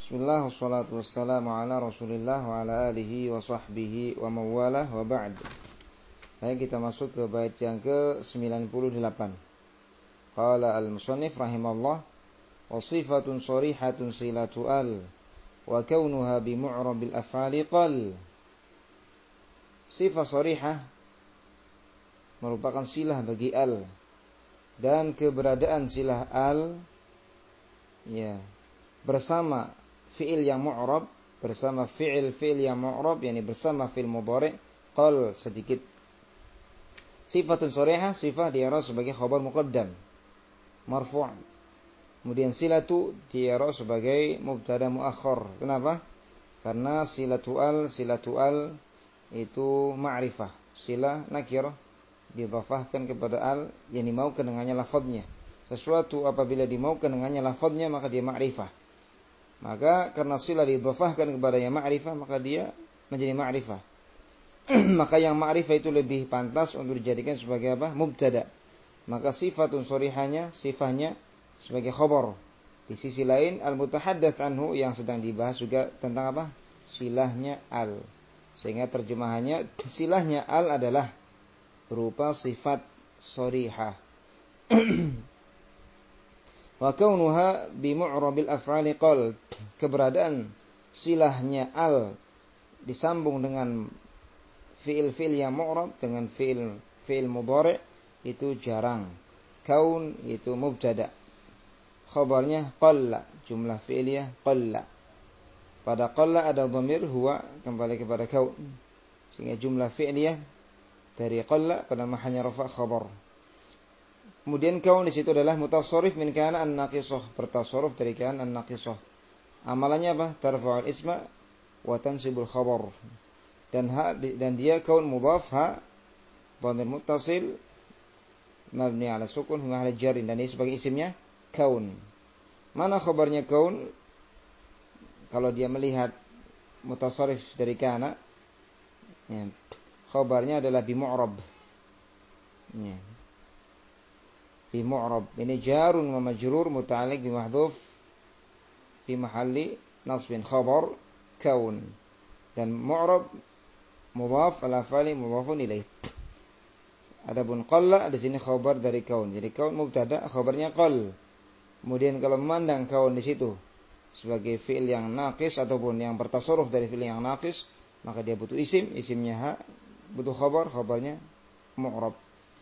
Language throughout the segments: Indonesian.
Bismillah, wassalatu wassalamu ala rasulillah wa ala alihi wa sahbihi wa mawalah wa ba'd. Baik, kita masuk ke bait yang ke-98. Qala al-musannif rahimallah, wa sifatun sharihatun silatu al, wa kaunuha bi mu'rabil af'ali qal. Sifat sharihah merupakan silah bagi al, dan keberadaan silah al bersama fi'il yang mu'rab, bersama fi'il yang mu'rab, yakni bersama fi'il mudhari' qal, sedikit. Sifatun sharihah, sifat di'rab sebagai khabar muqaddam marfu'. Kemudian silatu di'rab sebagai mubtada muakhkhar. Kenapa? Karena silatu al itu ma'rifah. Silah nakirah didhafahkan kepada al, yang dimaukan dengannya lafadznya. Sesuatu apabila dimaukan dengannya lafadznya maka dia ma'rifah. Maka karena silah didhafahkan kepada yang ma'rifah, maka dia menjadi ma'rifah. Maka yang ma'rifah itu lebih pantas untuk dijadikan sebagai apa? Mubtada. Maka sifatun sharihahnya, sifatnya sebagai khabar. Di sisi lain al-mutahaddats anhu yang sedang dibahas juga tentang apa? Silahnya al. Sehingga terjemahannya silahnya al adalah berupa sifat sharihah. Wa kaunuha bi mu'rabil af'ali qal, keberadaan silahnya al disambung dengan fi'il yang mu'rab, dengan fi'il mudhari' itu jarang. Kaun itu mubtada, khabarnya qalla, jumlah fi'liyah qalla. Pada qalla ada dhamir huwa kembali kepada kaun, sehingga jumlah fi'liyah dari qalla pada mahallnya rafa' khabar. Kemudian kaun di situ adalah mutasarrif min kana an-naqisah, bertasarruf dari kana an-naqisah. Amalannya apa? Tarfa'ul isma wa tansibul khabar. Dan dia kaun mudhaf, ha dhamir muttasil mabni ala sukun fi mahalli jarrin, dan ini sebagai isimnya kaun. Mana khabarnya kaun? Kalau dia melihat mutasarrif dari kana, khabarnya adalah bi mu'rab. Bi mu'rab. Ini jarun wa majrur muta'alliq bi mahdhuf fi mahalli nasbin, khabar kaun. Dan mu'rab mudhaf ala fa'li mudhafun ilaih. Adapun qalla di sini khabar dari kaun. Jadi kaun mubtada, khabarnya qal. Kemudian kalau memandang kaun di situ sebagai fi'il yang naqis ataupun yang bertasarruf dari fi'il yang naqis, maka dia butuh isim, isimnya ha, butuh khabar, khabarnya mu'rab.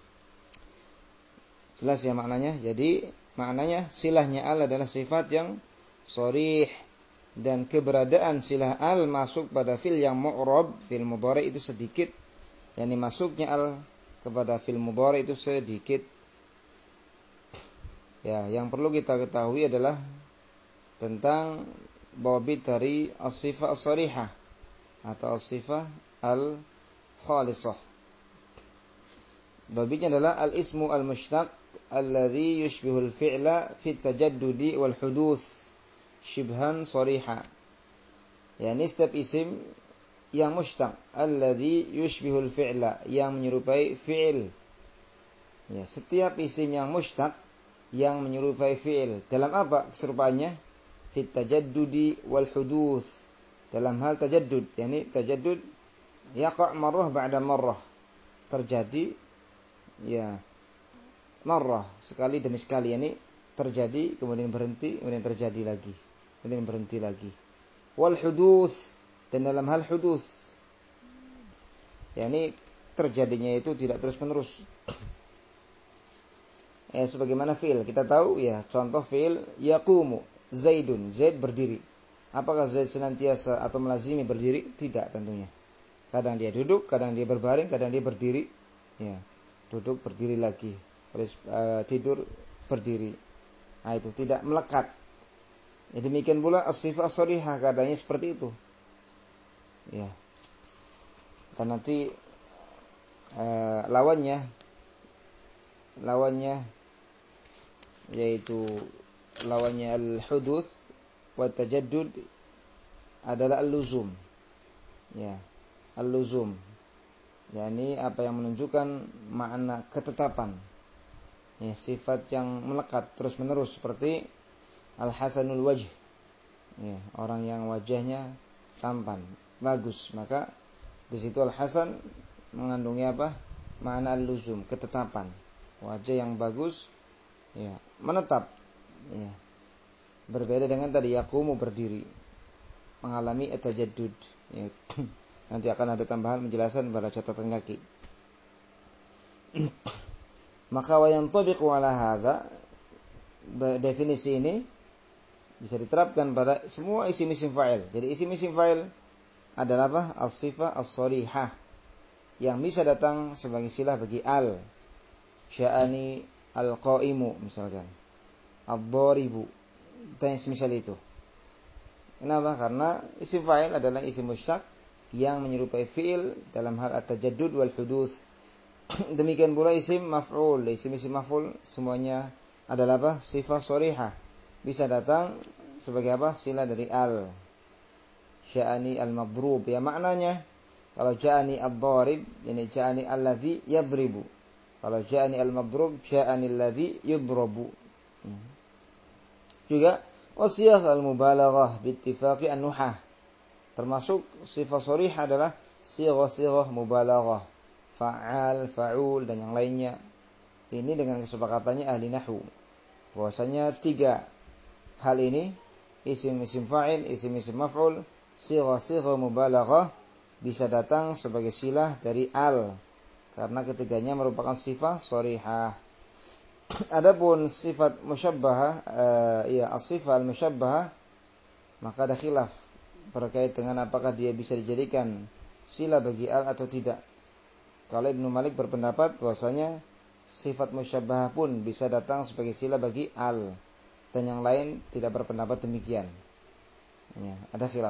Jelas ya maknanya? Jadi maknanya silahnya al adalah sifat yang sharih, dan keberadaan silah al masuk pada fil yang mu'rab, fil mudhari itu sedikit. Yani masuknya al kepada fil mudhari itu sedikit. Ya, yang perlu kita ketahui adalah tentang dhabit dari as-sifah as-sharihah atau as-sifah al-khalisah. Dhabitnya adalah al-ismu al-mushtaq alladhi yushbihul fi'la fi tajaddudi wal huduth shibhan shariha. Yani setiap isim yang mushtaq alladhi yushbihul fi'la, yang menyerupai fi'il. Ya, setiap isim yang mushtaq yang menyerupai fi'il. Dalam apa keserupaannya? Fi tajaddudi wal huduth. Dalam hal tajaddud, yani tajaddud yaqa' marrah ba'da marrah. Terjadi marrah, sekali demi sekali, yani terjadi kemudian berhenti, kemudian terjadi lagi, kemudian berhenti lagi. Wal huduth, dan dalam hal huduth, yani terjadinya itu tidak terus menerus. Sebagaimana fi'il, kita tahu ya, contoh fi'il yaqumu zaidun, zaid berdiri. Apakah zaid senantiasa atau melazimi berdiri? Tidak tentunya. Kadang dia duduk, kadang dia berbaring, kadang dia berdiri. Ya, duduk berdiri lagi, tidur berdiri. Nah, itu tidak melekat. Ya, demikian pula as-sifah as-sharihah, keadaannya seperti itu. Ya. Dan nanti lawannya yaitu lawannya al-huduth wa tajaddud adalah al-luzum. Ya, al-luzum. Yani apa yang menunjukkan makna ketetapan. Ya, sifat yang melekat terus menerus, seperti al-hasanul wajh. Ya, orang yang wajahnya tampan, bagus, maka di situ al-hasan mengandungi apa? Makna al-luzum, ketetapan. Wajah yang bagus, ya, menetap. Ya. Berbeda dengan tadi yaqumu, berdiri, mengalami at-tajaddud. Ya. Nanti akan ada tambahan penjelasan pada catatan kaki. Maka wa yantabiqu ala hadza, definisi ini bisa diterapkan pada semua isim-isim fa'il. Jadi isim-isim fa'il adalah apa? As-sifah as-sharihah yang bisa datang sebagai silah bagi al. Sya'ani al-qa'imu misalkan. Ad-dharibu dan semisal itu. Kenapa? Karena isim fa'il adalah isim musyak yang menyerupai fi'il dalam hal at-tajaddud wal huduts. Demikian pula isim maf'ul, isim-isim maf'ul semuanya adalah apa? Sifat sharihah. Bisa datang sebagai apa? Sila dari al. Sya'ani al-madrub. Ya maknanya kalau ja'ani ad-dharib, yani ja'ani alladhi yadribu. Kalau ja'ani al-madrub, ja'ani alladhi yudrabu. Juga wasiyah al-mubalaghah biittifaqi an-nuhah. Termasuk sifat sharihah adalah sighah-sighah mubalaghah. Fa'al, fa'ul dan yang lainnya. Ini dengan kesepakatannya ahli nahwu. Bahwasanya 3 hal ini, isim-isim fa'il, isim-isim maf'ul, sighah-sighah mubalaghah bisa datang sebagai silah dari al. Karena ketiganya merupakan sifat sharihah. Adapun sifat musyabbahah, as-sifah al-musyabbahah, maka ada khilaf terkait dengan apakah dia bisa dijadikan sila bagi al atau tidak. Kalau Ibnu Malik berpendapat bahwasanya sifat musyabbahah pun bisa datang sebagai sila bagi al, dan yang lain tidak berpendapat demikian. Ya, ada khilaf.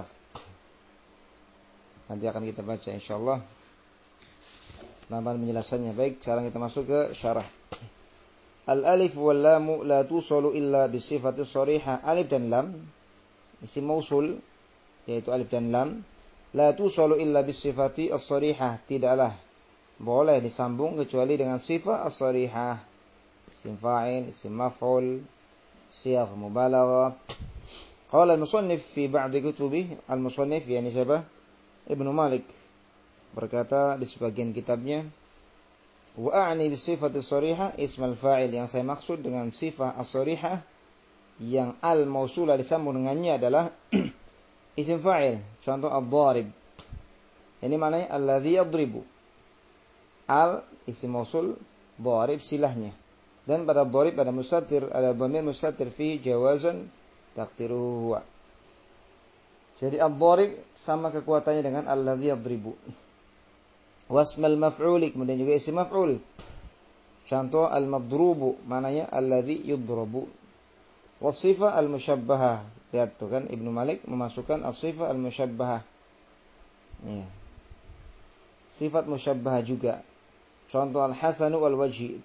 Nanti akan kita baca insyaallah tambahan penjelasannya. Baik, sekarang kita masuk ke syarah. Al-alif wal lam la tusalu illa bi sifati sharihah. Alif dan lam isim mausul, yaitu alif dan lam, la tusalu illa bi sifati as-sharihah, tidaklah boleh disambung kecuali dengan sifat as-sharihah. Isim fa'il, isim maf'ul, siyagh mubalaghah. Qala al-musannif fi ba'd kutubihi, al-musannif yani siapa? Ibnu Malik berkata di sebagian kitabnya, wa a'ni bi sifati as-sharihah ism al-fa'il, yang saya maksud dengan sifat as-sharihah yang al-mausulah disambung dengannya adalah isim fa'il. Contoh ad-dharib. Ini maknanya alladhi yadribu. Al isim mausul, dharib silahnya. Dan pada dharib ada mustatir, ada dhamir mustatir fi jawazan taqdiruhu huwa. Jadi ad-dharib sama kekuatannya dengan alladhi yadribu. Wasmal maf'ul, kemudian juga isim maf'ul. Contoh al-madrubu, maknanya alladhi yudrabu. Wasifah al-musyabbahah. Lihat tuh kan Ibnu Malik memasukkan as-sifah al-musyabbahah. Ya. Sifat musyabbahah juga. Contoh al-hasanu wal-wajhi.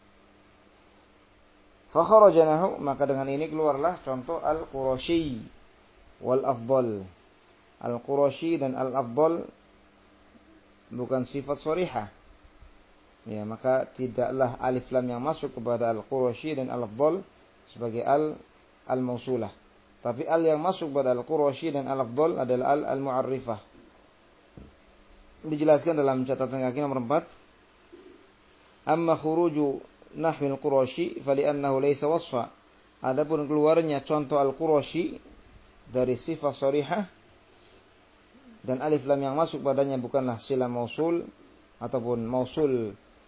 Fakharajanahu, maka dengan ini keluarlah contoh al-qurasyi wal-afdal. Al-qurasyi dan al-afdal bukan sifat sharihah. Ya, maka tidaklah alif lam yang masuk kepada al-qurasyi dan al-afdal sebagai al-mausulah. Tapi al yang masuk pada al-qurasyi dan al-afdal adalah al-mu'arrifah. Dijelaskan dalam catatan kaki nomor 4. Amma khuruju nahwi al-qurasyi fali'annahu laysa wasfa. Adapun keluarnya contoh al-qurasyi dari sifat sharihah dan alif lam yang masuk padanya bukanlah sila mausul ataupun mausul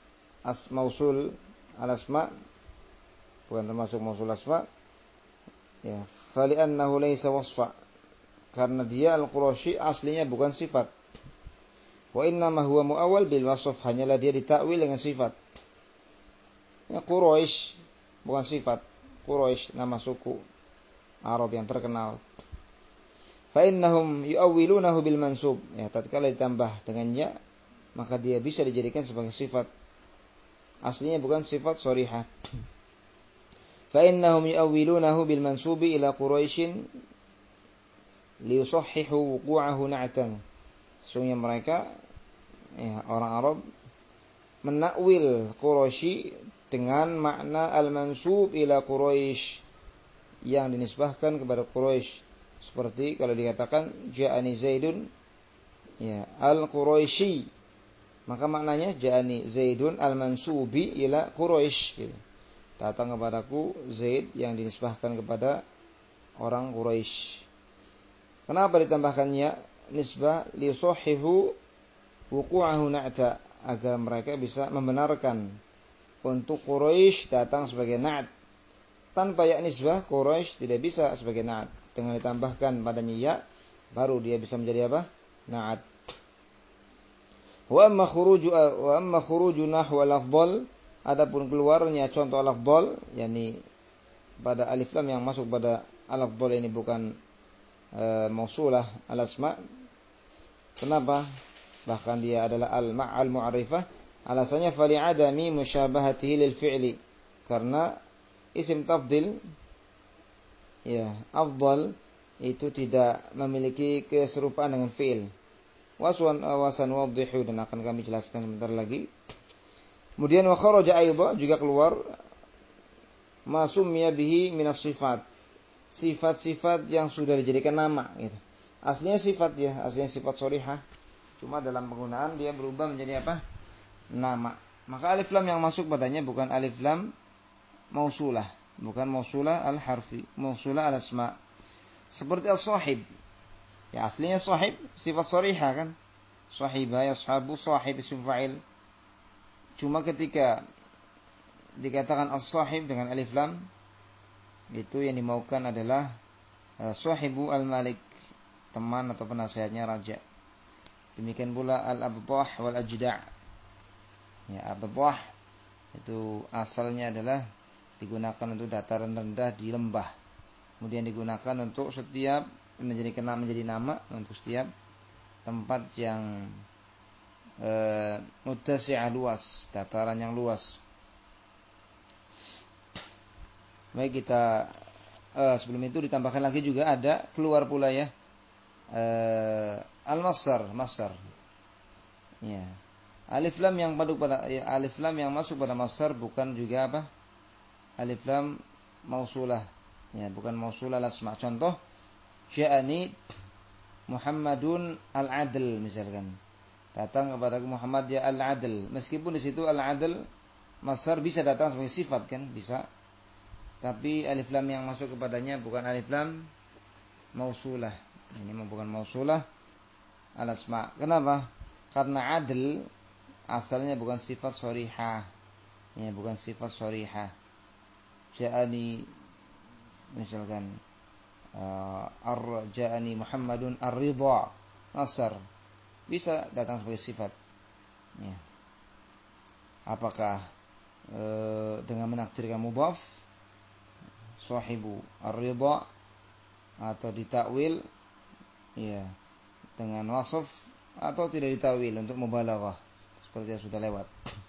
al-asma, bukan termasuk mausul asma. Ya, fali'annahu laysa wasfa, karena dia al-qurasyi aslinya bukan sifat. Wa inna ma huwa muawwal bil wasf, hanyalah dia ditakwil dengan sifat. Ya, Quraisy bukan sifat. Quraisy nama suku Arab yang terkenal. Fa innahum yu'awwilunahu bil mansub. Ya, tatkala ditambah dengan ya, maka dia bisa dijadikan sebagai sifat. Aslinya bukan sifat sharihah. Fa innahum yu'awwilunahu bil mansubi ila Quraisyin liyusahhihu wuqu'ahu na'tan. Sesungguhnya mereka, ya, orang Arab menakwil Quraisy dengan makna al-mansub ila Quraisy, yang dinisbahkan kepada Quraisy, Seperti kalau dikatakan ja'ani Zaidun ya al-Quraisy, maka maknanya ja'ani Zaidun al-mansubi ila Quraisy gitu. Datang kepadaku Zaid yang dinisbahkan kepada orang Quraisy. Kenapa ditambahkan ya nisbah li yusahihu wuqu'ahu na'ta, agar mereka bisa membenarkan untuk Quraisy datang sebagai na'at. Tanpa ya nisbah Quraisy tidak bisa sebagai na'at. Dengan ditambahkan padanya ya baru dia bisa menjadi apa? Na'at. Wa amma khuruju nahwa al-afdal, adapun keluarnya contoh al-afdal, yakni pada alif lam yang masuk pada al-afdal ini bukan mausulah al-asma. Kenapa? Bahkan dia adalah al-ma'al mu'arifah. Alasannya fali adami musyabahatihi lil fi'li, karena isim tafdil ya afdal itu tidak memiliki keserupaan dengan fi'il. Wasan wadhihu, dan akan kami jelaskan sebentar lagi. Kemudian wa kharaja aidha, juga keluar ma summiya bihi minas sifat, sifat-sifat yang sudah dijadikan nama gitu. Aslinya sifat ya, aslinya sifat sharihah, cuma dalam penggunaan dia berubah menjadi apa? Nama. Maka alif lam yang masuk padanya bukan alif lam mausulah, bukan mausulah al-harfi, mausulah al-asma. Seperti as-sahib. Ya aslinya sahib sifat sharihah kan? Sahibah yashabu, sahib isim fa'il. Cuma ketika dikatakan as-sahib dengan alif lam, itu yang dimaukan adalah sahibu al-malik, teman atau penasihatnya raja. Demikian pula al-abdah wal ajda'. Ya, abdah itu asalnya adalah digunakan untuk dataran rendah di lembah. Kemudian digunakan untuk setiap menjadi nama untuk setiap tempat yang muttasi'ah, luas, dataran yang luas. Baik, kita sebelum itu ditambahkan lagi juga ada keluar pula ya al-masdar, masdar. Ya. Alif lam yang masuk pada masdar bukan juga apa? Alif lam mausulah. Ya, bukan mausulah al-asma. Contoh ja'ani Muhammadun al-adl misalkan. Datang kepada Muhammad ya al-adl. Meskipun di situ al-adl masdar bisa datang sebagai sifat kan, bisa. Tapi alif lam yang masuk kepadanya bukan alif lam mausulah. Ini bukan mausulah al-asma. Kenapa? Karena adl asalnya bukan sifat sharihah. Ya, bukan sifat sharihah. Ja'ani misalkan ja'ani Muhammadun ar-ridha, nasar, bisa datang sebagai sifat ya. Apakah dengan menakdirkan mudhaf sahibu ar-ridha, atau ditakwil ya dengan wasf, atau tidak ditakwil untuk mubalaghah seperti yang sudah lewat.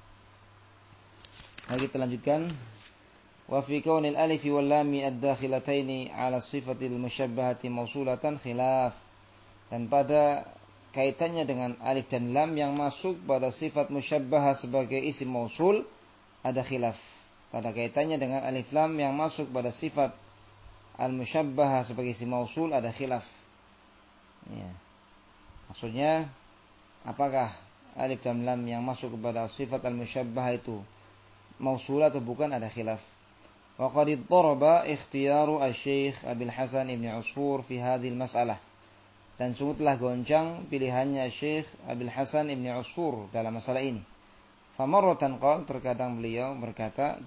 Mari kita lanjutkan. Wa fi kaunil alif wal lam ad-dakhilataini 'ala sifatil musyabbahati mausulatan khilaf. Dan pada kaitannya dengan alif dan lam yang masuk pada sifat musyabbahah sebagai isim mausul ada khilaf. Pada kaitannya dengan alif lam yang masuk pada sifat al-musyabbahah sebagai isim mausul ada khilaf. Ya. Maksudnya apakah alif dan lam yang masuk kepada sifat al-musyabbahah itu mausul atau bukan, ada khilaf. Wa qad iddaraba ikhtiyaru asy-Syaikh Abil Hasan Ibnu Usfur fi hadhil mas'alah. Dan sungguh telah goncang pilihannya Syekh Abil Hasan Ibnu Usfur dalam masalah ini. Famarratan qala, terkadang beliau berkata,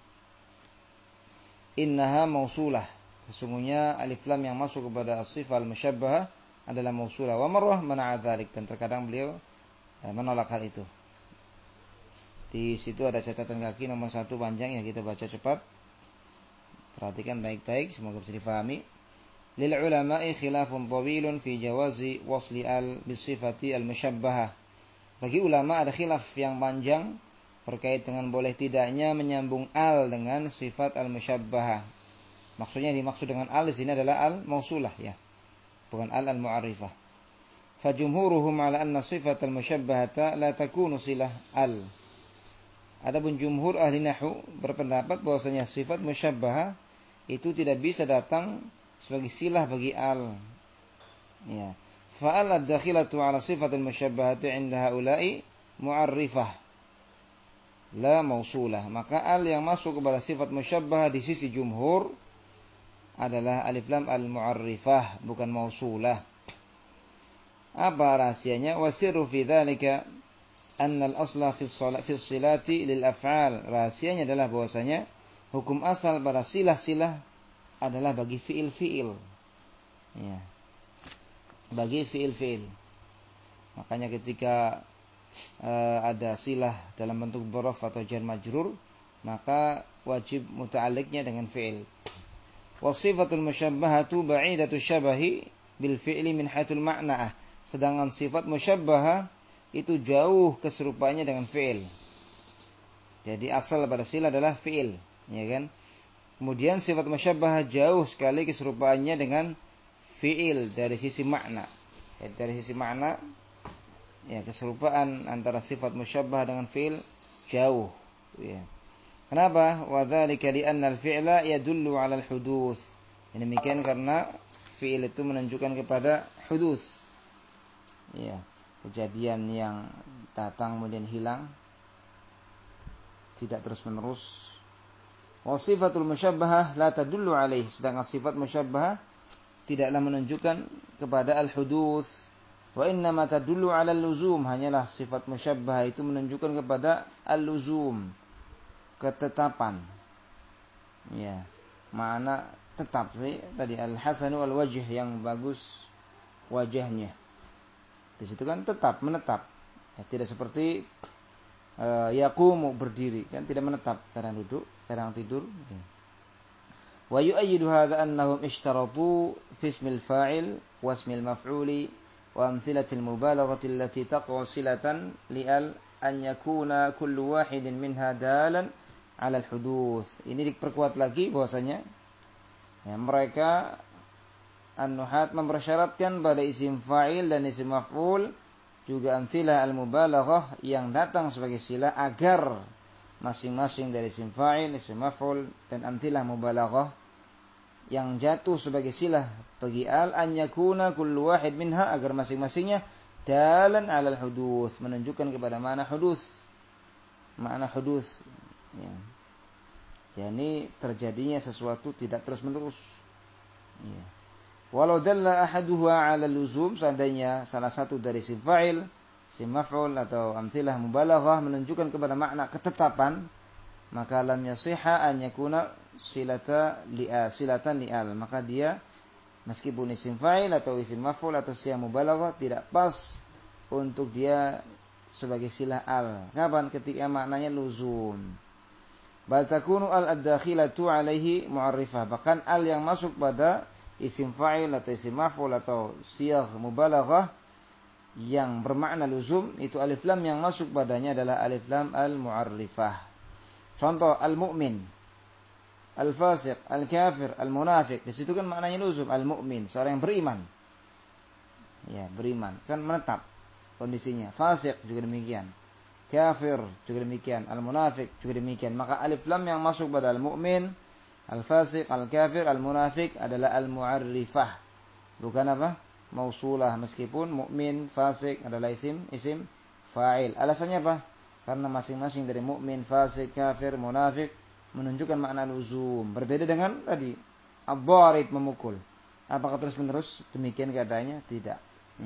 innaha mausulah, sesungguhnya alif lam yang masuk kepada sifat al-musyabbahah adalah mausulah. Wa marrah mana'a dzalik, dan terkadang beliau menolak hal itu. Di situ ada catatan kaki nomor 1 panjang yang kita baca cepat. Perhatikan baik-baik, semoga bisa difahami. Lil ulama'i khilafun tawilun fi jawazi wasli al bisifati al-musyabbahah. Bagi ulama ada khilaf yang panjang terkait dengan boleh tidaknya menyambung al dengan sifat al-musyabbahah. Maksudnya dimaksud dengan al di sini adalah al-mausulah ya, bukan al-mu'arrifah. Fajumhuruhum ala anna sifat al-musyabbahata la takunu silah al. Adapun jumhur ahli nahwu berpendapat bahwasanya sifat musyabbahah itu tidak bisa datang sebagai silah bagi al. Ya. Fa'al ad-dakhilatu 'ala sifatil musyabbahati 'inda haula'i mu'arrifah la mausulah. Maka al yang masuk kepada sifat musyabbah di sisi jumhur adalah alif lam al-mu'arrifah, bukan mausulah. Apa rahasianya? Wasirru fi dzalika anna al-asla fi silati lil af'al. Rahasianya adalah bahwasanya hukum asal pada silah-silah adalah bagi fiil-fiil. Ya. Bagi fiil-fiil. Makanya ketika ada silah dalam bentuk dzaraf atau jar majrur, maka wajib muta'alliqnya dengan fiil. Wasifatul musyabbahatu ba'idatu syabahi bil fi'li min haitsul ma'na. Sedangkan sifat musyabbahah itu jauh keserupaannya dengan fi'il. Jadi asal pada silah adalah fi'il, ya kan? Kemudian sifat musyabbahah jauh sekali keserupaannya dengan fi'il dari sisi makna. Jadi dari sisi makna, ya, keserupaan antara sifat musyabbah dengan fi'il jauh, ya. Kenapa? Wa dzalika li'anna al-fi'la yadullu 'ala al-huduts. Demikian karena fi'il itu menunjukkan kepada huduts. Ya, kejadian yang datang kemudian hilang, tidak terus-menerus. Wa sifatul musyabbahah la tadullu 'alaihi. Sedangkan sifat musyabbahah tidaklah menunjukkan kepada al-huduts. Wa innama tadullu 'ala al-luzum. Hanyalah sifat musyabbahah itu menunjukkan kepada al-luzum, ketetapan. Ya, makna tetap. Tadi al-hasanu al-wajh, yang bagus wajahnya. Di situ kan tetap, menetap. Ya, tidak seperti yaqumu, berdiri, kan tidak menetap, kadang duduk, kadang tidur. Ya. Wa yu'ayyidu hadza annahum ishtaratu fi ismil fa'il wa ismil maf'uli wa amthilatil mubalaghati allati taqwa silatan li'al an yakuna kullu wahidin minha dalan 'ala al-huduts. Ini diperkuat lagi bahwasanya ya, mereka an-nuhat mempersyaratkan pada isim fa'il dan isim maf'ul juga amthilah al-mubalaghah yang datang sebagai silah agar masing-masing dari isim fa'il, isim maf'ul dan amthilah mubalaghah yang jatuh sebagai silah bagi al an yakuna kullu wahid minha, agar masing-masingnya dalan 'alal huduts, menunjukkan kepada makna huduts. Makna huduts, ya. Yani terjadinya sesuatu tidak terus-menerus. Ya. Walau dalla ahaduha 'ala luzum, seandainya salah satu dari isim fa'il, isim maf'ul atau amthilah mubalaghah menunjukkan kepada makna ketetapan, maka lam yasihha an yakuna silatan li'al. Maka dia meskipun isim fa'il atau isim maf'ul atau silah mubalaghah tidak pas untuk dia sebagai silah al. Kapan? Ketika maknanya luzum. Bal takunu al ad-dakhilatu 'alaihi mu'arrifah. Bahkan al yang masuk pada isim fa'il atau isim maf'ul atau siyagh mubalaghah yang bermakna luzum, itu alif lam yang masuk padanya adalah alif lam al-mu'arrifah. Contoh al-mu'min, al-fasiq, al-kafir, al-munafiq. Di situ kan maknanya luzum. Al-mu'min, seorang yang beriman. Ya, beriman, kan menetap kondisinya. Fasiq juga demikian. Kafir juga demikian. Al-munafiq juga demikian. Maka alif lam yang masuk pada al-mu'min, al-fasiq, al-kafir, al-munafiq adalah al-mu'arrifah. Bukan apa? Mausulah, meskipun mukmin, fasik adalah isim fa'il. Alasannya apa? Karena masing-masing dari mukmin, fasik, kafir, munafik menunjukkan makna luzum. Berbeda dengan tadi ad-dharib, memukul. Apakah terus-menerus demikian keadaannya? Tidak.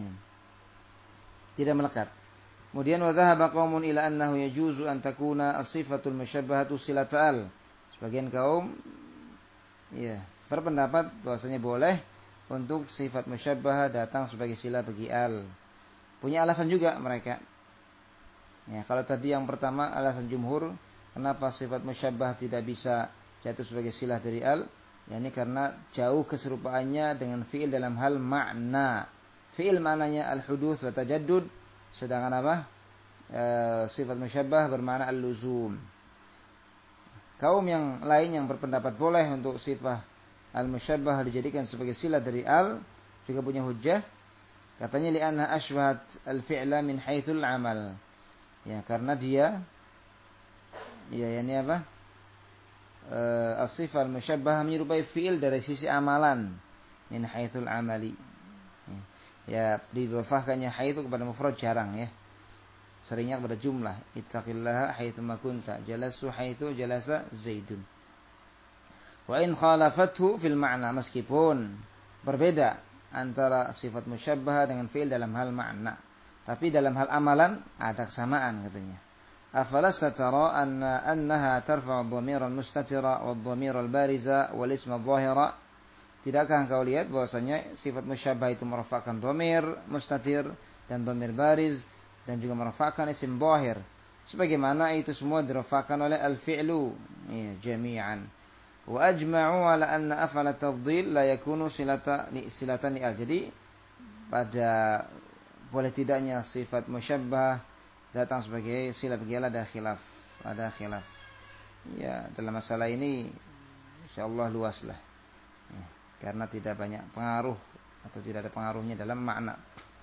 Tidak melekat. Kemudian wa dhahaba qaumun ila annahu yajuzu an takuna as-sifatul musyabbahatu silatal. Sebagian kaum ya berpendapat bahwasanya boleh untuk sifat musyabbah datang sebagai silah bagi al. Punya alasan juga mereka. Ya, kalau tadi yang pertama alasan jumhur, kenapa sifat musyabbah tidak bisa jatuh sebagai silah dari al? Ya, ini karena jauh keserupaannya dengan fi'il dalam hal makna. Fi'il maknanya al-huduts wa tajaddud, sedangkan apa? Sifat musyabbah bermakna al-luzum. Kaum yang lain yang berpendapat boleh untuk sifat al-musyabbah dijadikan sebagai silah dari al juga punya hujjah. Katanya li'anna ashbahat al-fi'la min haitsul amal. Ya, karena dia ya ini apa? As-sifah al-musyabbah menyerupai fi'il dari sisi amalan. min haitsul amali. Ya, didhofahkannya haitsu kepada mufrad jarang ya. Seringnya kepada jumlah. Ittaqillaha haitsu ma kunta. Jalasu haitsu jalasa Zaidun. Wa in khalafathu fil ma'na, meskipun berbeda antara sifat musyabbah dengan fi'il dalam hal makna, tapi dalam hal amalan ada kesamaan katanya. Afala satara annaha tarfa'u ad-dhamira al-mustatira wad-dhamira al-bariza wal isma adh-dhahira. Tidakkah engkau lihat bahwasanya sifat musyabbah itu merafa'kan dhamir mustatir dan dhamir bariz dan juga merafa'kan isim dhahir, sebagaimana itu semua dirafa'kan oleh al-fi'lu ya, jami'an. Wa ajma'u ala anna af'al at-tafdhil la yakunu silatan li'al. Jadi pada boleh tidaknya sifat musyabbah datang sebagai sila bagi ada khilaf. Ya, dalam masalah ini insyaallah luas lah. Ya, karena tidak banyak pengaruh atau tidak ada pengaruhnya dalam makna.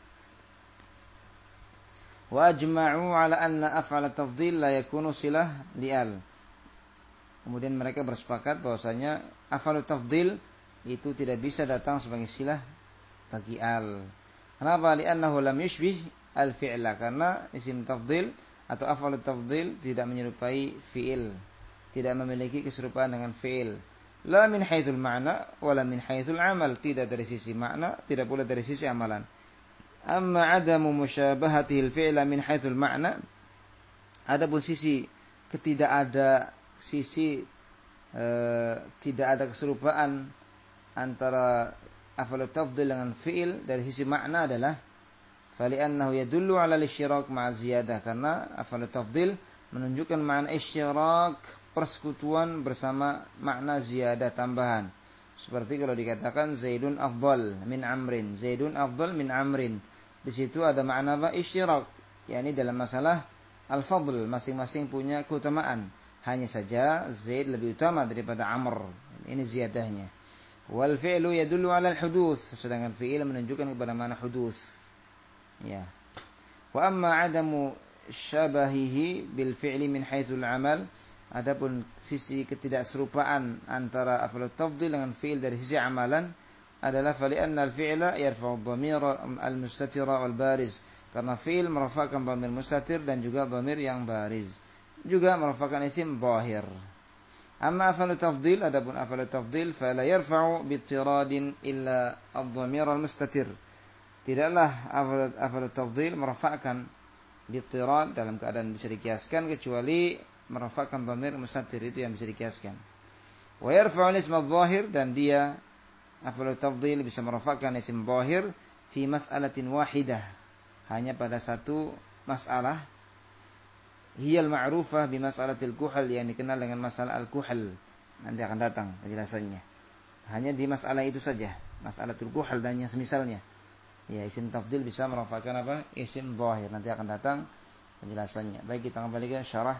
Wa ajma'u ala anna af'al at-tafdhil la yakunu silah li'al. Kemudian mereka bersepakat bahwasanya af'al at-tafdhil itu tidak bisa datang sebagai silah bagi al. Kenapa? Li'annahu lam yushbih al-fi'la, karena isim tafdhil atau af'al at-tafdhil tidak menyerupai fi'il, tidak memiliki keserupaan dengan fi'il. La min haitsul ma'na wala min haitsul amal, tidak dari sisi makna, tidak pula dari sisi amalan. Amma adamu musyabahatihi al-fi'la min haitsul ma'na, adapun sisi tidak ada keserupaan antara af'al tafdhil dengan fi'il dari sisi makna adalah fali'annahu yadullu 'ala al-isyirak ma'a ziyadah, karena af'al tafdhil menunjukkan makna isyirak, persekutuan bersama makna ziyadah tambahan. Seperti kalau dikatakan Zaidun afdal min Amrin, Zaidun afdal min Amrin. Di situ ada makna apa? Isyirak. yakni dalam masalah al-fadl, masing-masing punya keutamaan. Hanya saja Zaid lebih utama daripada Amr. Ini ziyadahnya. Wal fi'lu yadullu 'ala al-huduts, sedangkan fi'il menunjukkan kepada makna huduts. Ya. Wa amma 'adamu syabahihi bil fi'li min haitsul 'amal, adapun sisi ketidakserupaan antara af'al tafdhil dengan fi'il dari sisi amalan adalah fali'anna al-fi'la yarfa'u ad-dhamira al-mustatira wal bariz, karena fi'il merafa'kan dhamir mustatir dan juga dhamir yang bariz, juga merafa'kan isim zahir. Amma af'al tafdhil, adapun af'al tafdhil fala yarfa'u bittiradin illa ad-dhamir al-mustatir. Tidaklah af'al tafdhil merafa'kan bittirad dalam keadaan bisa dikiaskan kecuali merafa'kan dhamir mustatir, itu yang bisa dikiaskan. Wa yarfa'u al-ism adh-dhahir, dan dia af'al tafdhil bisa merafa'kan isim zahir fi mas'alatin wahidah, hanya pada satu masalah. Hiyal ma'rufah bi mas'alatil kuhal, yang dikenal dengan masalah al-kuhal. Nanti akan datang penjelasannya. Hanya di masalah itu saja, mas'alatul kuhal dan yang semisalnya. Ya, isim tafdhil bisa merafa'kan apa? Isim zahir. Nanti akan datang penjelasannya. Baik, kita kembali ke syarah.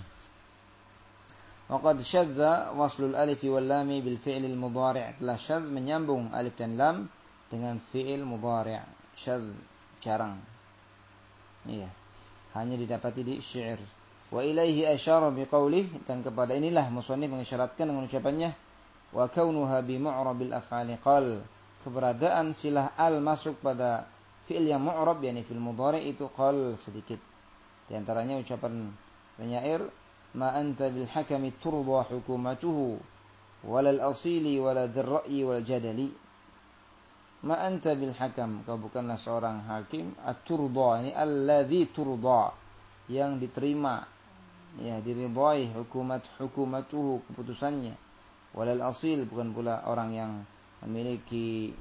Waqad syadza waslul alif wal lam bil fi'l al mudhari'. Telah syadz menyambung alif dan lam dengan fi'il mudhari'. Syadz jarang. Iya. Hanya didapati di syair. Wa ilaihi asyara biqaulih, dan kepada inilah musannif mengisyaratkan dengan ucapannya wa kaunuha bi mu'rabil af'ali qal, keberadaan silah al masuk pada fi'il yang mu'rab yakni fi'il mudhari' itu qal sedikit. Di antaranya ucapan penyair ma anta bil hakami turda hukumatuhu walal asili wala dzir ra'yi wal jadali. Ma anta bil hakam, kau bukanlah seorang hakim, at-turda ini alladzi turda, yang diterima, ya diridhai, hukumatuhu keputusannya, walal asil, bukan pula orang yang memiliki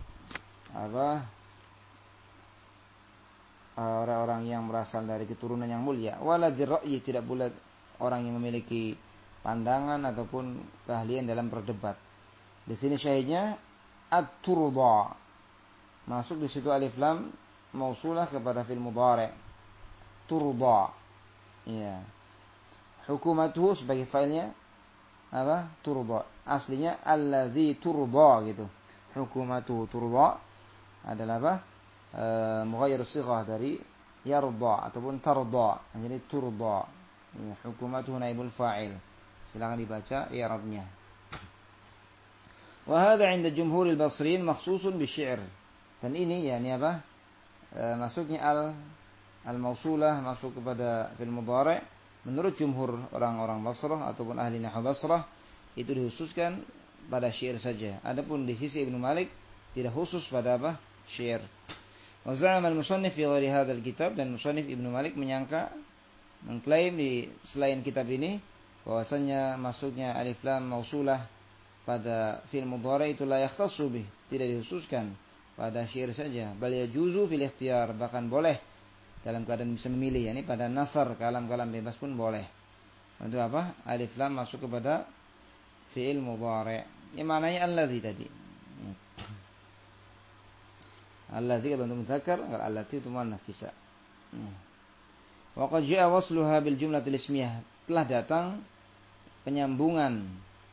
orang-orang yang berasal dari keturunan yang mulia, wala dzir ra'yi, tidak pula orang yang memiliki pandangan ataupun keahlian dalam berdebat. Di sini syahidnya at-turda, masuk di situ alif lam mausulah kepada fi'il mudhari' turda. Ya. Hukumatuhu sebagai failnya apa? Turda. Aslinya alladzi turda gitu. Hukumatuhu turda adalah apa? Mughayyir sighah dari yarda ataupun tarda. Jadi turda. Ya, hukumatuhu naibul fa'il. Silakan dibaca i'rabnya. Wa hadha 'inda jumhuril basriyin makhsusun bisyi'r. Dan ini yakni apa? Masuknya al-mausulah masuk kepada fi'il mudhari' menurut jumhur orang-orang Basrah ataupun ahli nahwu Basrah itu dikhususkan pada syair saja. Adapun di sisi Ibnu Malik tidak khusus pada apa? Syair. Wa za'ama al-musannif fi ghairi hadzal kitab, dan musannif Ibnu Malik mengklaim di selain kitab ini bahwasanya masuknya alif lam mausulah pada fi'il mudhari' itu la yakhtassu bih, tidak dikhususkan pada syair saja, bal yajuzu fil ikhtiyar, bahkan boleh dalam keadaan bisa memilih, yakni pada nafar, kalam-kalam bebas pun boleh. Untuk apa? Alif lam masuk kepada fi'il mudhari'. Ini maknanya alladzi tadi. Alladzi kalau untuk mudzakkar, kalau allati itu muannats bisa. Wa qad jaa wasluha bil jumlatil ismiyah, telah datang penyambungan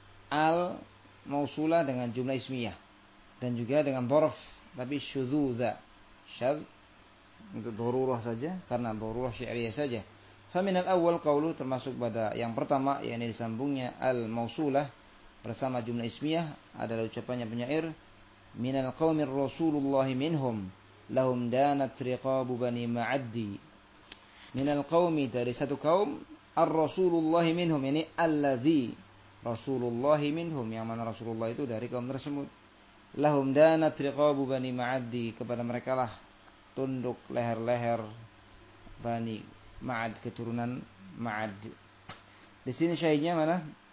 al mausulah dengan jumlah ismiyah dan juga dengan dhorf, tapi syudzudza, syadz untuk darurah saja, karena darurah syi'riyah saja. Fa min al-awwal qaulu, termasuk pada yang pertama yakni disambungnya al-mausulah bersama jumlah ismiyah adalah ucapannya penyair, minal qaumir rasulullahi minhum lahum danat riqabu bani ma'addi. Minal qaumi, dari satu kaum, ar-rasulullahi minhum, ini alladzi rasulullahi minhum, yang mana Rasulullah itu dari kaum tersebut. Lahum danat riqabu bani ma'addi, kepada mereka lah tunduk leher-leher Bani Ma'ad, keturunan Ma'ad. Di sini syahidnya mana?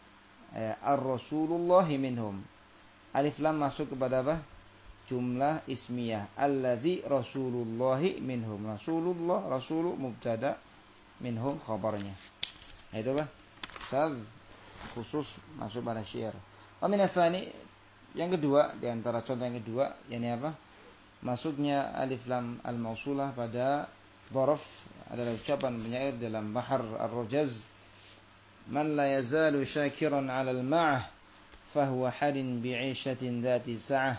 Ar-Rasulullahi minhum. Alif lam masuk kepada apa? Jumlah ismiyah. Alladzi Rasulullahi minhum. Rasulullah, Rasulu mubtada, minhum khabarnya. Itu apa? Syadz khusus masuk pada syair. Wa min ats-tsani, yang kedua, di antara contoh yang kedua, yakni apa? Masuknya alif lam al-mausulah pada dhorf adalah ucapan penyair dalam Bahar Ar-Rajaz, man la yazalu syakiran 'ala al-ma'ah fahuwa harin bi'ishatin dzati sa'ah.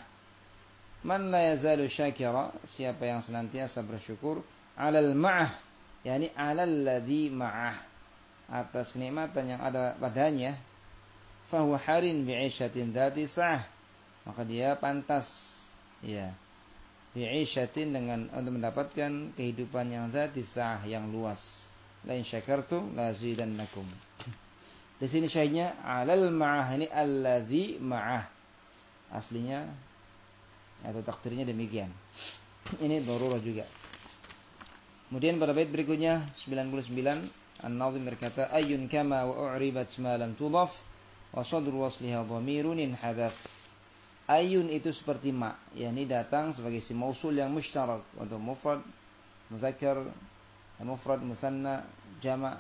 Man la yazalu syakira, siapa yang senantiasa bersyukur, 'ala al-ma'ah, yakni 'ala alladzi ma'ah, atas nikmatan yang ada padanya, fahuwa harin bi'ishatin dzati sa'ah, maka dia pantas ya bi'ishatin, dengan untuk mendapatkan kehidupan yang dzati sa'ah, yang luas. La in syakartum la azidannakum. Di sini syahidnya 'alal ma'ah, ini alladzi ma'ah. Aslinya atau takdirnya demikian. Ini darurah juga. Kemudian pada bait berikutnya 99, An-Nazim berkata, ayyun kama wa u'ribat ma lam tudaf wa sadru wasliha dhamirun inhadaf. Ayun itu seperti ma, yakni datang sebagai isim mausul yang musytarak untuk mufrad, muzakkar, mufrad, mutsanna, jama'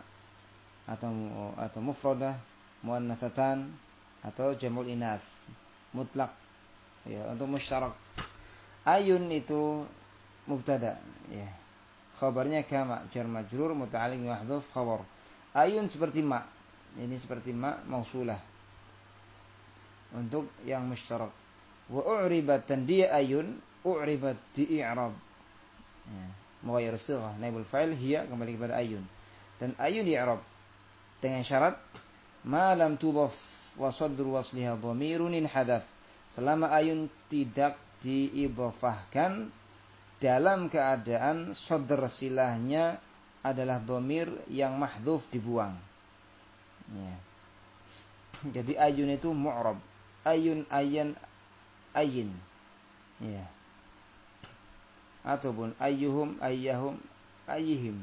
atau mufradah, muannatsatan, atau jam'ul inats, mutlak. Ya, untuk musytarak. Ayun itu mubtada, ya. Khabarnya kama, jar majrur, muta'alliq mahdhuf, khabar. Ayun seperti ma. Ini seperti ma mausulah. Untuk yang musytarak. Wa u'ribat, dan dia ayun u'ribat di i'rab, ya, mughayyir sighah, naibul fa'il hiya, kembali kepada ayun. Dan ayun di i'rab dengan syarat ma lam tudhaf wa sadru wasliha dhamirun inhadaf, selama ayun tidak diidhafahkan dalam keadaan sadr silahnya adalah dhamir yang mahdhuf, dibuang, ya. Jadi ayun itu mu'rab, ayun, ayyan, ayin, ya, ataupun ayyuhum, ayyahum, ayyihim,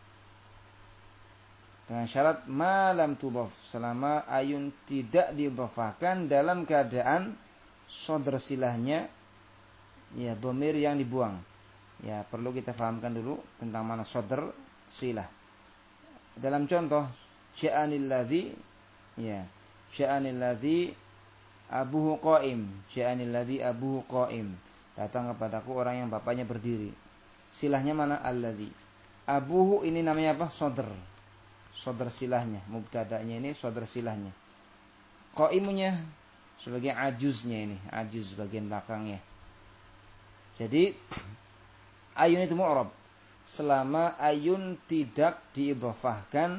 dengan syarat ma lam tudhaf, selama ayun tidak didhafahkan dalam keadaan sadr silahnya, ya, dhamir yang dibuang. Ya, perlu kita fahamkan dulu tentang mana sadr silah. Dalam contoh ja'anil ladzi, ya, ja'anil ladzi abuhu qaim, ja'anil ladzi abuhu qaim, datang kepadaku orang yang bapaknya berdiri. Silahnya mana? Alladzi. Abuhu ini namanya apa? Sadr. Sadr silahnya, mubtada'nya ini sadr silahnya. Qaimunya sebagai ajuznya, ini ajuz bagian belakangnya. Jadi ayun itu mu'rab selama ayun tidak diidhafahkan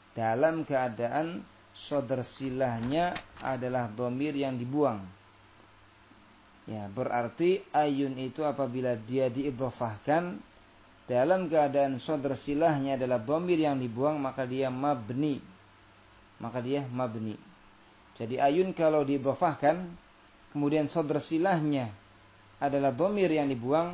dalam keadaan sadr silahnya adalah dhamir yang dibuang. Ya, berarti ayun itu apabila dia diidhofahkan dalam keadaan sodr silahnya adalah dhamir yang dibuang, maka dia mabni. Jadi ayun kalau diidhofahkan kemudian sodr silahnya adalah dhamir yang dibuang,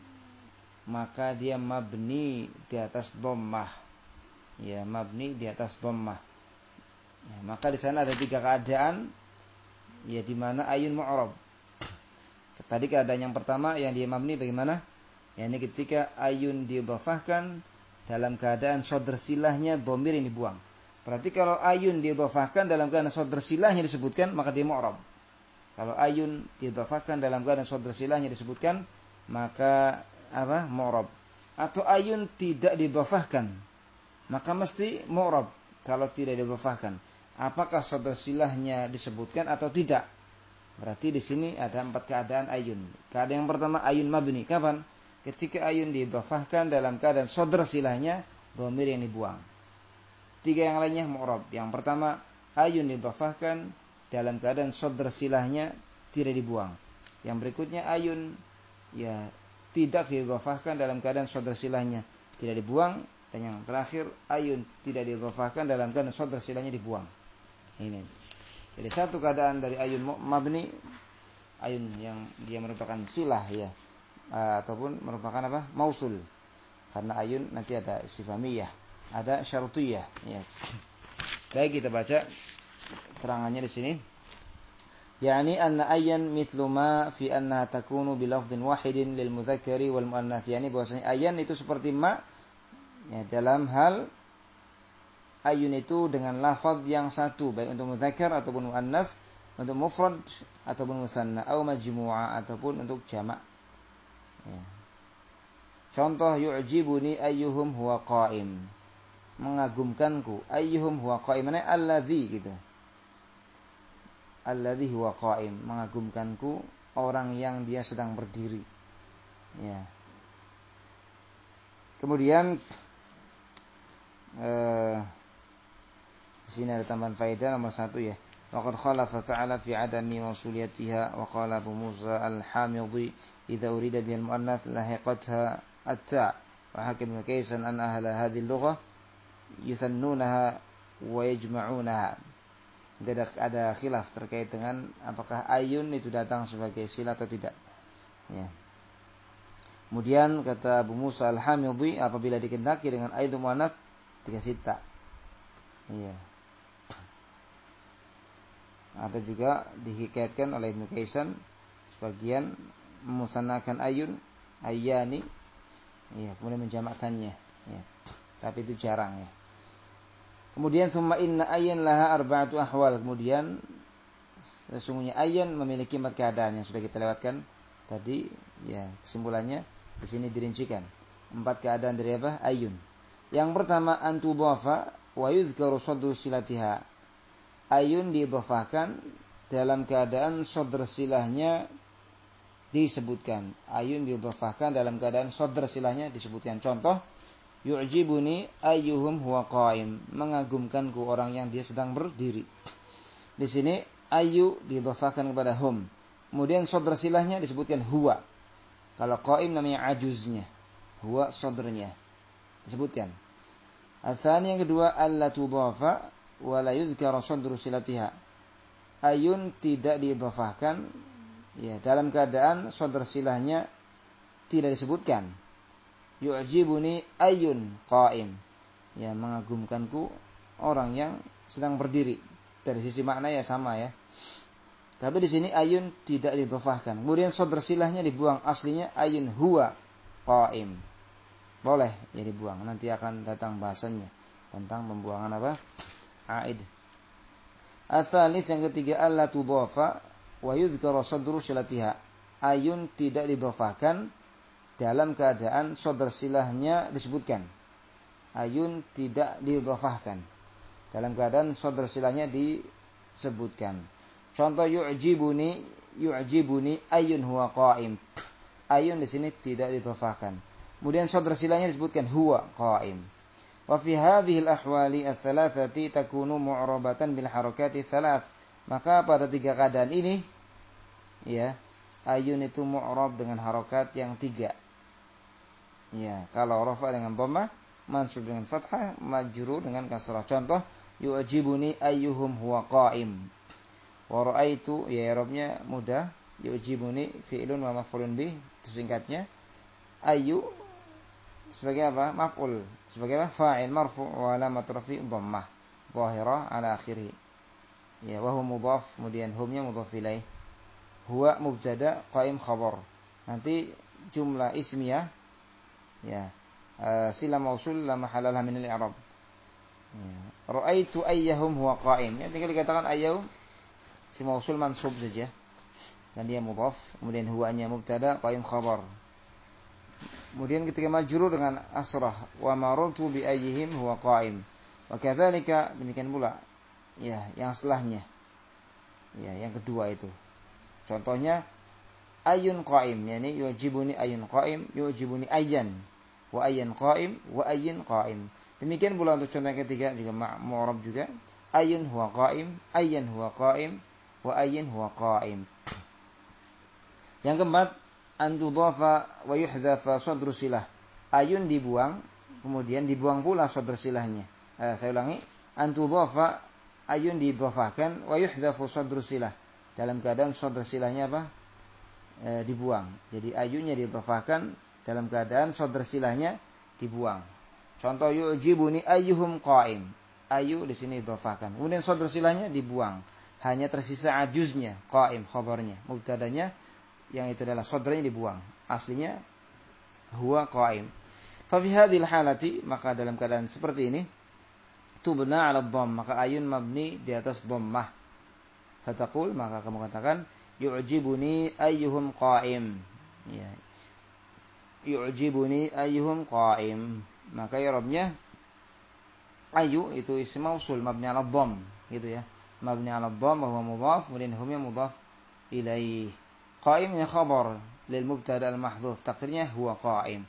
maka dia mabni di atas dhammah. Ya, mabni di atas dhammah. Ya, maka di sana ada 3 keadaan ya di mana ayun mu'rab. Tadi keadaan yang pertama yang dia mabni bagaimana? Ini ketika ayun diidhofahkan dalam keadaan sodr silahnya dhamir yang dibuang. Berarti kalau ayun diidhofahkan dalam keadaan sodr silahnya disebutkan, maka dia mu'rab. Kalau ayun diidhofahkan dalam keadaan sodr silahnya disebutkan, maka mu'rab. Atau ayun tidak diidhofahkan, maka mesti mu'rab kalau tidak diidhofahkan. Apakah sodr silahnya disebutkan atau tidak? Berarti di sini ada 4 keadaan ayun. Keadaan yang pertama ayun mabni. Kapan? Ketika ayun diidhofahkan dalam keadaan sodr silahnya dhamir yang dibuang. 3 yang lainnya mu'rab. Yang pertama ayun diidhofahkan dalam keadaan sodr silahnya tidak dibuang. Yang berikutnya ayun ya tidak diidhofahkan dalam keadaan sodr silahnya tidak dibuang. Dan yang terakhir ayun tidak diidhofahkan dalam keadaan sodr silahnya dibuang. Ini. Jadi satu keadaan dari ayun mabni, ayun yang dia merupakan silah ya, ataupun merupakan mausul. Karena ayun nanti ada istifhamiyah, ada syarutiyah ya. Baik, kita baca terangannya di sini. Yani anna ayyan mithlu ma fi anna takunu bi lafdhin wahidin lil mudzakkari wal muannats. Yani bahwasanya ayyan itu seperti ma ya, dalam hal ayun itu dengan lafaz yang satu, baik untuk mudzakkar ataupun muannats, untuk mufrad ataupun musanna, atau majmu'ah ataupun untuk jamak. Ya. Contoh yu'jibuni ayyuhum huwa qa'im. Mengagumkanku ayyuhum huwa qa'im, mana alladzi gitu. Alladzi huwa qa'im, mengagumkanku orang yang dia sedang berdiri. Ya. Kemudian di sini ada tambahan faedah nomor 1 ya. Waqad khalafa ta'ala fi adami mausuliyatiha wa qala Abu Musa al-Hamidhi idza urida bil muannats lahiqatha at-ta' wa hakim kaisan an ahla hadhihi al-lughah yusannunaha wa yajma'unaha. Ada khilaf terkait dengan apakah ayun itu datang sebagai silah atau tidak. Ya. Kemudian kata Abu Musa al-Hamidhi apabila dikehendaki dengan ayun muannats dikasih ta. Iya. Ada juga dihikayatkan oleh Ibnu Kaisan sebagian memusannakan ayun, ayyani, ya, kemudian menjamakkannya, ya. Tapi itu jarang ya. Kemudian summa inna ayyan laha arba'atu ahwal. Kemudian sesungguhnya ayyan memiliki 4 keadaan yang sudah kita lewatkan tadi, ya. Kesimpulannya di sini dirincikan 4 keadaan dari ayun. Yang pertama antudhafa wa yuzkaru sadru silatiha. Ayun diidhofahkan dalam keadaan sodr silahnya disebutkan. Ayun diidhofahkan dalam keadaan sodr silahnya disebutkan. Contoh, yu'jibuni ayyuhum huwa qa'im. Mengagumkanku orang yang dia sedang berdiri. Di sini ayu diidhofahkan kepada hum. Kemudian sodr silahnya disebutkan huwa. Kalau qa'im namanya ajuznya. Huwa sodrnya. Disebutkan. Al-thani yang kedua alla tudhafa wa la yudhkara sadru silatiha. Ayun tidak diidhofahkan ya dalam keadaan sadr silahnya tidak disebutkan. Yu'jibuni ayun qa'im. Ya, mengagumkanku orang yang sedang berdiri. Dari sisi makna ya sama ya. Tapi di sini ayun tidak diidhofahkan. Kemudian sadr silahnya dibuang, aslinya ayun huwa qa'im. Boleh ya dibuang. Nanti akan datang bahasannya tentang pembuangan aid. Al-thalits yang ketiga alla tudhafa wa yuzkara sadru silatiha. Ayun tidak didhofahkan dalam keadaan sadr silahnya disebutkan. Ayun tidak didhofahkan dalam keadaan sadr silahnya disebutkan. Contoh yu'jibuni ayun huwa qa'im. Ayun di sini tidak didhofahkan. Kemudian sadr silahnya disebutkan huwa qa'im. Wa fi hadhihi al-ahwali ats-tsalatsati takunu mu'rabatan bil harakati tsalath. Maka pada 3 keadaan ini ya, ayun itu mu'rab dengan harokat yang 3. Ya, kalau rafa dengan dhammah, mansub dengan fathah, majrur dengan kasrah. Contoh, yu'jibuni ayyuhum huwa qa'im. Wa ra'aitu, ya i'rabnya mudah. Yu'jibuni fi'lun wa maf'ulun bih, itu singkatnya. Ayyu sebagai apa? Maf'ul. Sebagai apa? Fa'il marfu' wa alamat rafi' dhammah dhahirah ala akhirih. Ya, wa huwa mudhaf, kemudian humnya mudhaf ilaih. Huwa mubtada, qa'im khabar. Nanti jumlah ismiyah, ya, sila mausul la mahalalah min al-i'rab. Ya. Ra'aitu ayyahum huwa qa'im. Ya, tinggal dikatakan ayyahum si mausul mansub saja. Dan dia mudhaf, kemudian huwanya mubtada, qa'im khabar. Kemudian ketika majrur dengan asrah, wa marartu bi ayyihim huwa qa'im. Wa kadzalika, demikian pula. Ya, yang setelahnya. Ya, yang kedua itu. Contohnya ayun qa'im, yakni yu'jibuni ayun qa'im, yu'jibuni ayyan. Wa ayyan qa'im, wa ayyin qa'im. Demikian pula untuk contoh yang ketiga juga mu'rab juga. Ayun huwa qa'im, ayyan huwa qa'im, wa ayyin huwa qa'im. Yang keempat, an tudhafa wa yuhdhafa sadru silah. Ayun dibuang, kemudian dibuang pula sadru silahnya. Saya ulangi, an tudhafa, ayun didhafahkan, wa yuhdhafu sadru silah. Dalam keadaan sadru silahnya apa? Dibuang. Jadi ayunnya didhafahkan dalam keadaan sadru silahnya dibuang. Contoh, yu'jibuni ayyuhum qa'im. Ayu di sini didhafahkan. Kemudian sadru silahnya dibuang. Hanya tersisa ajuznya, qa'im khabarnya. Mubtadanya yang itu adalah sadranya dibuang. Aslinya huwa qa'im. Fa fi hadhil halati, maka dalam keadaan seperti ini, tubna 'ala dhamm, maka ayun mabni di atas dhammah. Fataqul, maka kamu katakan yu'jibuni ayyuhum qa'im. Ya. Yu'jibuni ayyuhum qa'im. Maka i'rabnya ayu itu isim mausul mabni 'ala dhamm, gitu ya. Mabni 'ala dhamm wa huwa mudhaf, kemudian humnya mudhaf ilaih. Qa'im ya khabar lil mubtada al mahdhuf, takdirnya huwa qa'im.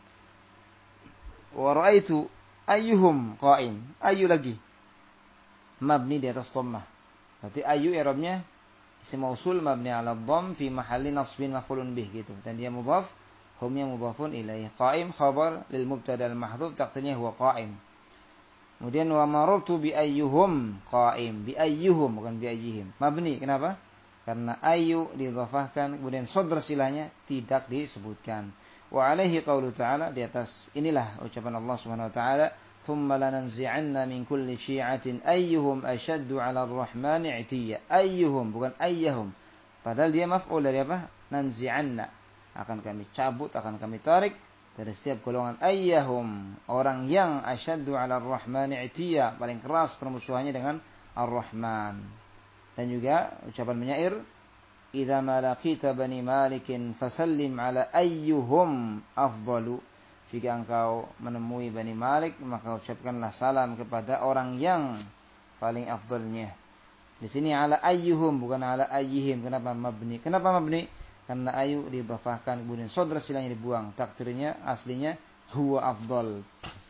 Wa ra'aitu ayyuhum qa'im. Ayu lagi mabni di atas dhammah. Berarti ayu i'rabnya isim mausul mabni 'ala dhamm fi mahalli nasbin maf'ulun bih, gitu. Dan dia mudhaf, humnya mudhafun ilaih. Qa'im khabar lil mubtada al mahdhuf, takdirnya huwa qa'im. Kemudian wa marartu bi ayyuhum qa'im. Bi ayyuhum, bukan bi ayyihim. Mabni, kenapa? Karena ayu didhafahkan, kemudian sadr silahnya tidak disebutkan. Wa alaihi qaulu ta'ala, di atas inilah ucapan Allah Subhanahu wa ta'ala, thumma lananzi'anna min kulli syi'atin ayyuhum ashaddu 'ala ar-rahmani 'itiyya. Ayyuhum, bukan ayyahum. Padahal dia maf'ul dari apa? Nanzi'anna. Akan kami cabut, akan kami tarik dari setiap golongan ayyahum, orang yang ashaddu 'ala ar-rahmani 'itiyya, paling keras permusuhannya dengan ar-rahman. Dan juga ucapan penyair, idza ma laqita bani malikin fasallim 'ala ayyuhum afdalu. Jika engkau menemui Bani Malik, maka ucapkanlah salam kepada orang yang paling afdalnya. Di sini 'ala ayyuhum, bukan 'ala ayyihim. Kenapa mabni? Kenapa mabni? Karena ayu didhafahkan, kemudian sadr silahnya dibuang. Takdirnya aslinya huwa afdal.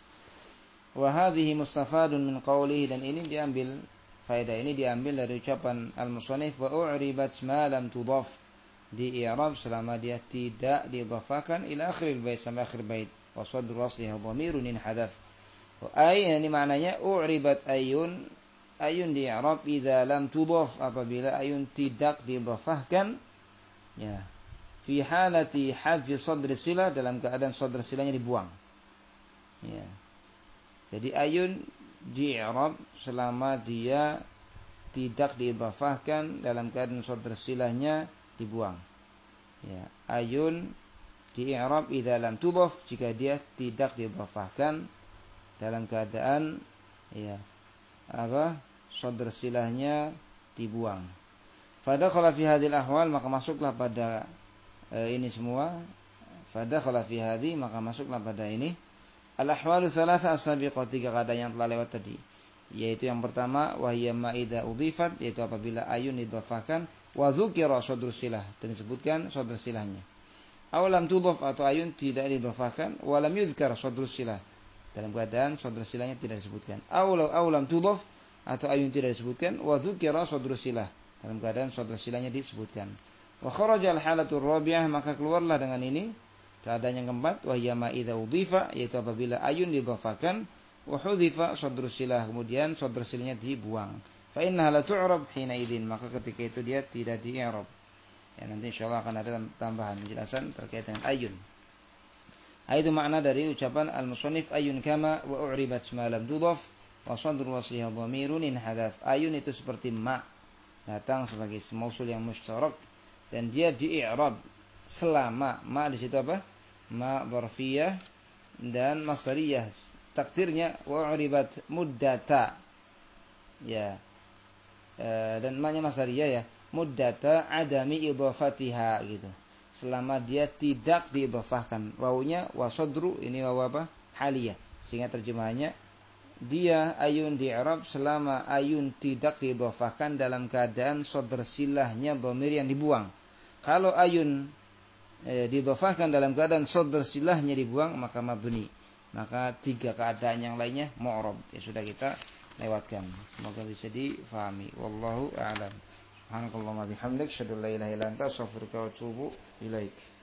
Wa hadhihi mustafadun min qawlihi, dan ini diambil, faedah ini diambil dari ucapan al-musannif, wa u'ribat ma lam tudhaf, di i'rab selama dia tidak didhafahkan ila akhir bait, sampai akhir bait. Wa sadru aslihi dhamirun inhadaf. Wa ay, ini maknanya u'ribat ayun, ayun di i'rab idza lam tudhaf, apabila ayun tidak didhafahkan, ya, fi halati hadfi sadri silah, dalam keadaan sadr silahnya dibuang. Ya. Jadi ayun di i'rab selama dia tidak diidhafahkan dalam keadaan sadr silahnya dibuang. Ya, ayun di i'rab idza lam tudhaf, jika dia tidak diidhafahkan dalam keadaan, ya, apa? Sadr silahnya dibuang. Fadakhala fi hadhil ahwal, maka masuklah pada ini semua. Fadakhala fi hadhi, maka masuklah pada ini. Al-ahwalu thalatha as-sabiqah, 3 keadaan yang telah lewat tadi. Yaitu yang pertama, wahiyya ma idza udhifat, yaitu apabila ayun didhafahkan, wa dzukira sadru silah, dan disebutkan sadr silahnya. Aw lam tudhaf, atau ayun tidak didhafahkan, wa lam yuzkar sadru silah, dalam keadaan sadr silahnya tidak disebutkan. Aw lam tudhaf, atau ayun tidak disebutkan, wa dzukira sadru silah, dalam keadaan sadr silahnya disebutkan. Wa kharaja al-halatur rabi'ah, maka keluarlah dengan ini keadaan yang keempat, wa hiya ma idza udhifa, yaitu apabila ayun didhafakan, wa hudhifa sadrus silah, kemudian sadrus silahnya dibuang. Fa innaha la tu'rab hina idzin, maka ketika itu dia tidak di-i'rab. Ya, nanti insyaallah akan ada tambahan penjelasan terkait dengan ayun. Itu makna dari ucapan al-musannif ayun kama wa u'ribat ma lam tudhaf wa sadru wasliha dhamirun in hadaf. Ayun itu seperti ma, datang sebagai mausul yang musyarak dan dia di-i'rab selama ma di situ apa? Ma dzarfiyah dan masdariyah. Takdirnya wa uribat muddata. Ya. Dan ma-nya masdariyah ya. Muddata adami idhafatiha gitu. Selama dia tidak diidhafahkan. Wawunya wasadru, ini wawu apa? Haliyah. Sehingga terjemahannya dia ayun di i'rab selama ayun tidak diidhafahkan dalam keadaan sadr silahnya dhamir yang dibuang. Kalau ayun didhafahkan dalam keadaan sadr silahnya dibuang, maka mabni. Maka 3 keadaan yang lainnya mu'rab. Ya sudah kita lewatkan. Semoga bisa difahami. Wallahu a'lam. Subhanakallahumma bihamdik, asyhadu an la ilaha illa anta, astaghfiruka wa atubu ilaik.